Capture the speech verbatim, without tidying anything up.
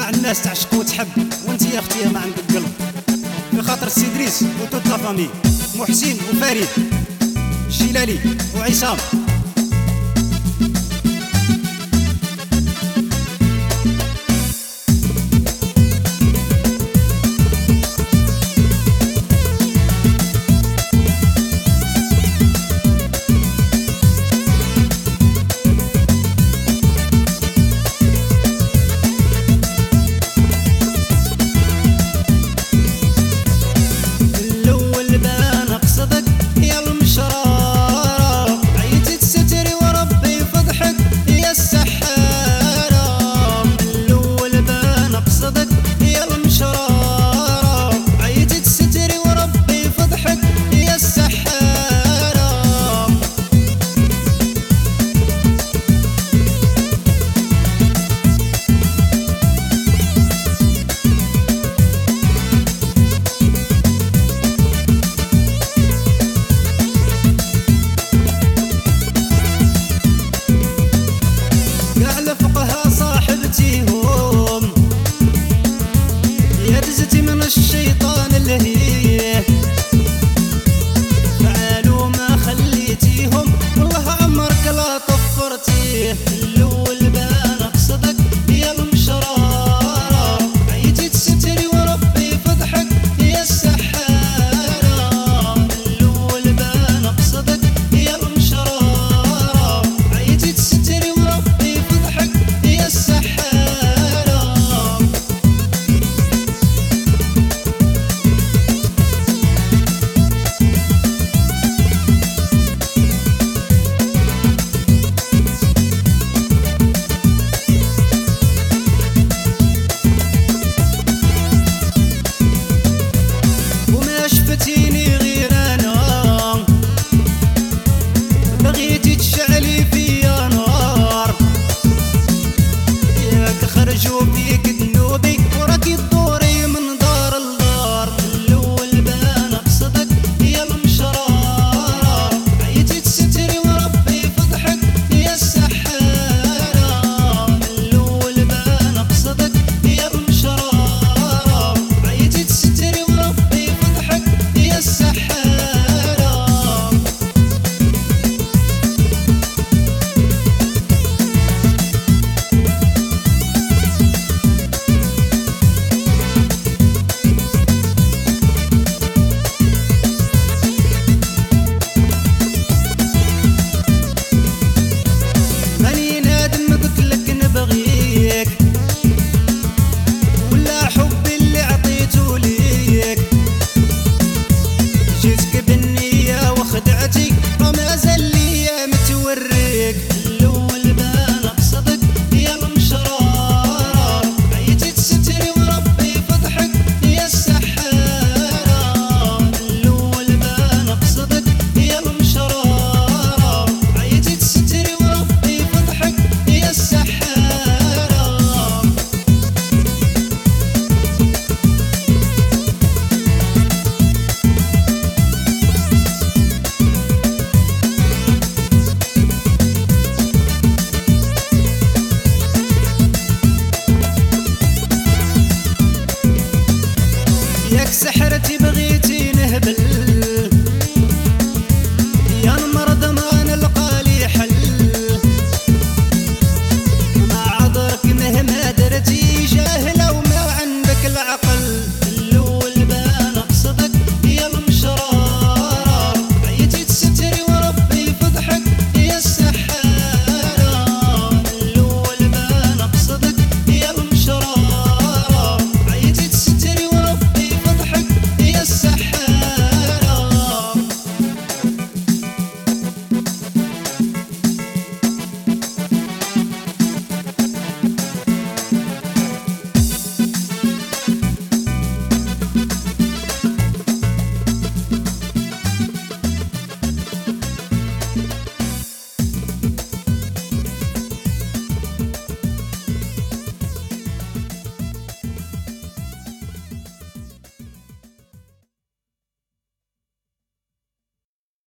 كاع الناس تعشق وتحب، وانت يا اختي ما عندك قلب. في خاطر سي دريس وتوت لا فامي، محسن وفريد، الجيلالي وعصام. الشيطان اللهيه فعلوا ما خليتيهم، والله عمرك لا طفرتيه. الاول بان قصدك يا المشرارة، عيتي تستري وربي فضحك يا السحارة. الاول بان قصدك يا المشرارة، عيتي تستري وربي فضحك يا السحارة. شفتيني غير انا، بغيتي تشعلي فيا نار، ياك خرجوا فيك